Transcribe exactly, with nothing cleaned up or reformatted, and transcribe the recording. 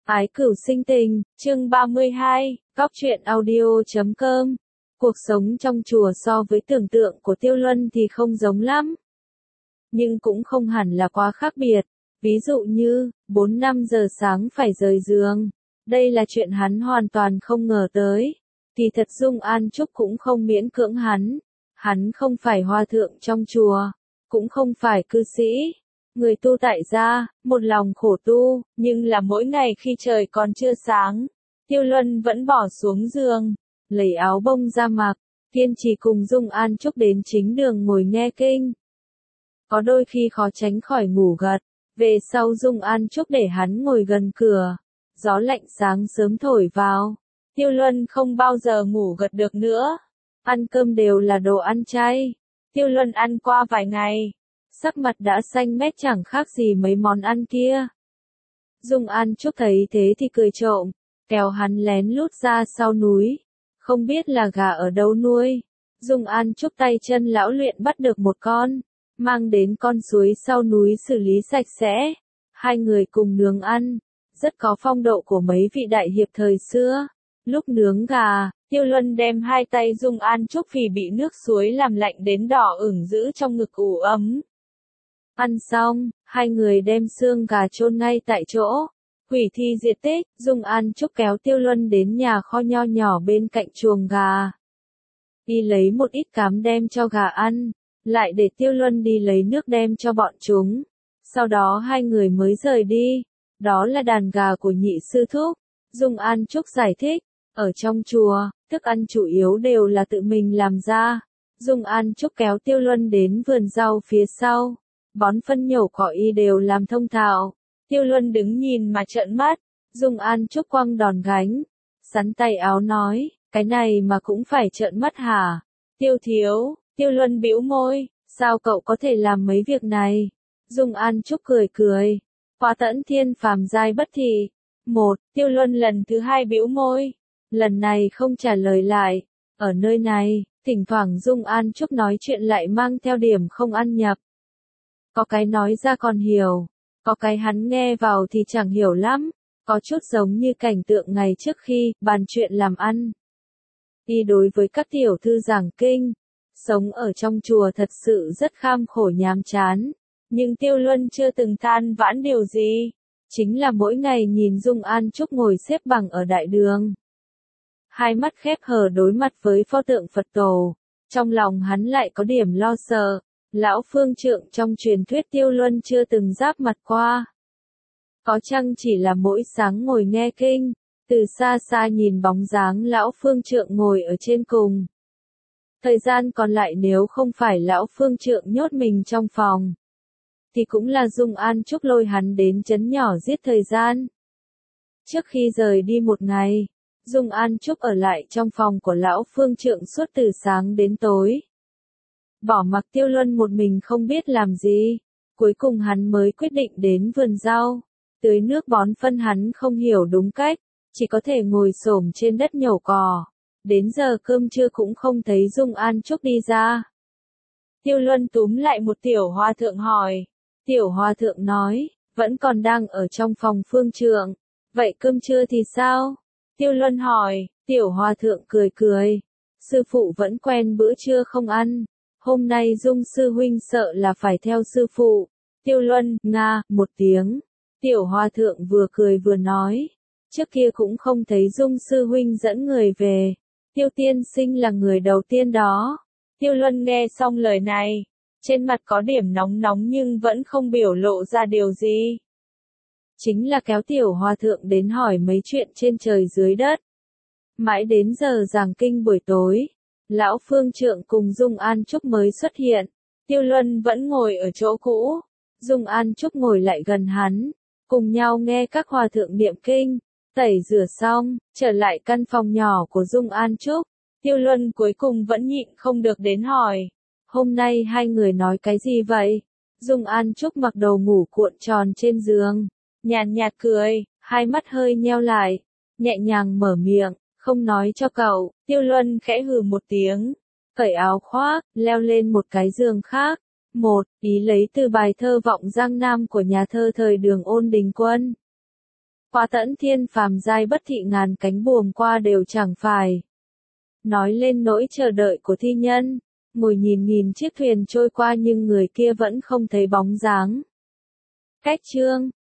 Ái cửu sinh tình, chương ba mươi hai, Cóc truyện audio chấm com. Cuộc sống trong chùa so với tưởng tượng của Tiêu Luân thì không giống lắm. Nhưng cũng không hẳn là quá khác biệt. Ví dụ như, bốn năm giờ sáng phải rời giường. Đây là chuyện hắn hoàn toàn không ngờ tới. Thì thật Dung An Trúc cũng không miễn cưỡng hắn. Hắn không phải hòa thượng trong chùa, cũng không phải cư sĩ. Người tu tại gia, một lòng khổ tu, nhưng là mỗi ngày khi trời còn chưa sáng, Tiêu Luân vẫn bỏ xuống giường, lấy áo bông ra mặc, kiên trì cùng Dung An Trúc đến chính đường ngồi nghe kinh. Có đôi khi khó tránh khỏi ngủ gật, về sau Dung An Trúc để hắn ngồi gần cửa, gió lạnh sáng sớm thổi vào, Tiêu Luân không bao giờ ngủ gật được nữa. Ăn cơm đều là đồ ăn chay, Tiêu Luân ăn qua vài ngày, sắc mặt đã xanh mét chẳng khác gì mấy món ăn kia. Dung An Trúc thấy thế thì cười trộm, kéo hắn lén lút ra sau núi, không biết là gà ở đâu nuôi. Dung An Trúc tay chân lão luyện bắt được một con, mang đến con suối sau núi xử lý sạch sẽ. Hai người cùng nướng ăn, rất có phong độ của mấy vị đại hiệp thời xưa. Lúc nướng gà, Tiêu Luân đem hai tay Dung An Trúc vì bị nước suối làm lạnh đến đỏ ửng giữ trong ngực ủ ấm. Ăn xong, hai người đem xương gà chôn ngay tại chỗ. Hủy thi diệt tích, Dung An Trúc kéo Tiêu Luân đến nhà kho nho nhỏ bên cạnh chuồng gà. Đi lấy một ít cám đem cho gà ăn, lại để Tiêu Luân đi lấy nước đem cho bọn chúng. Sau đó hai người mới rời đi. Đó là đàn gà của nhị sư thúc. Dung An Trúc giải thích, ở trong chùa, thức ăn chủ yếu đều là tự mình làm ra. Dung An Trúc kéo Tiêu Luân đến vườn rau phía sau. Bón phân nhổ cỏ y đều làm thông thạo. Tiêu Luân đứng nhìn mà trợn mắt. Dung An Trúc quăng đòn gánh, sắn tay áo nói, cái này mà cũng phải trợn mắt hả? Tiêu thiếu, Tiêu Luân bĩu môi, sao cậu có thể làm mấy việc này? Dung An Trúc cười cười, hóa tẫn thiên phàm giai bất thị. Một, Tiêu Luân lần thứ hai bĩu môi, lần này không trả lời lại. Ở nơi này, thỉnh thoảng Dung An Trúc nói chuyện lại mang theo điểm không ăn nhập. Có cái nói ra còn hiểu, có cái hắn nghe vào thì chẳng hiểu lắm, có chút giống như cảnh tượng ngày trước khi bàn chuyện làm ăn. Y đối với các tiểu thư giảng kinh, sống ở trong chùa thật sự rất kham khổ nhàm chán, nhưng Tiêu Luân chưa từng than vãn điều gì, chính là mỗi ngày nhìn Dung An Trúc ngồi xếp bằng ở đại đường. Hai mắt khép hờ đối mặt với pho tượng Phật tổ, trong lòng hắn lại có điểm lo sợ. Lão phương trượng trong truyền thuyết Tiêu Luân chưa từng giáp mặt qua. Có chăng chỉ là mỗi sáng ngồi nghe kinh, từ xa xa nhìn bóng dáng lão phương trượng ngồi ở trên cùng. Thời gian còn lại nếu không phải lão phương trượng nhốt mình trong phòng, thì cũng là Dung An Trúc lôi hắn đến trấn nhỏ giết thời gian. Trước khi rời đi một ngày, Dung An Trúc ở lại trong phòng của lão phương trượng suốt từ sáng đến tối. Bỏ mặc Tiêu Luân một mình không biết làm gì, cuối cùng hắn mới quyết định đến vườn rau, tưới nước bón phân hắn không hiểu đúng cách, chỉ có thể ngồi xổm trên đất nhổ cỏ. Đến giờ cơm trưa cũng không thấy Dung An Trúc đi ra. Tiêu Luân túm lại một tiểu hòa thượng hỏi, tiểu hòa thượng nói, vẫn còn đang ở trong phòng phương trượng, vậy cơm trưa thì sao? Tiêu Luân hỏi, tiểu hòa thượng cười cười, sư phụ vẫn quen bữa trưa không ăn. Hôm nay Dung sư huynh sợ là phải theo sư phụ. Tiêu Luân, nga, một tiếng. Tiểu hòa thượng vừa cười vừa nói. Trước kia cũng không thấy Dung sư huynh dẫn người về. Tiêu tiên sinh là người đầu tiên đó. Tiêu Luân nghe xong lời này. Trên mặt có điểm nóng nóng nhưng vẫn không biểu lộ ra điều gì. Chính là kéo tiểu hòa thượng đến hỏi mấy chuyện trên trời dưới đất. Mãi đến giờ giảng kinh buổi tối. Lão phương trượng cùng Dung An Trúc mới xuất hiện, Tiêu Luân vẫn ngồi ở chỗ cũ, Dung An Trúc ngồi lại gần hắn, cùng nhau nghe các hòa thượng niệm kinh, tẩy rửa xong, trở lại căn phòng nhỏ của Dung An Trúc, Tiêu Luân cuối cùng vẫn nhịn không được đến hỏi, hôm nay hai người nói cái gì vậy? Dung An Trúc mặc đồ ngủ cuộn tròn trên giường, nhàn nhạt cười, hai mắt hơi nheo lại, nhẹ nhàng mở miệng. Không nói cho cậu. Tiêu Luân khẽ hừ một tiếng, cởi áo khoác, leo lên một cái giường khác. Một, ý lấy từ bài thơ Vọng Giang Nam của nhà thơ thời Đường Ôn Đình Quân. Quá tẫn thiên phàm giai bất thị ngàn cánh buồm qua đều chẳng phải. Nói lên nỗi chờ đợi của thi nhân, ngồi nhìn nhìn chiếc thuyền trôi qua nhưng người kia vẫn không thấy bóng dáng. Cách chương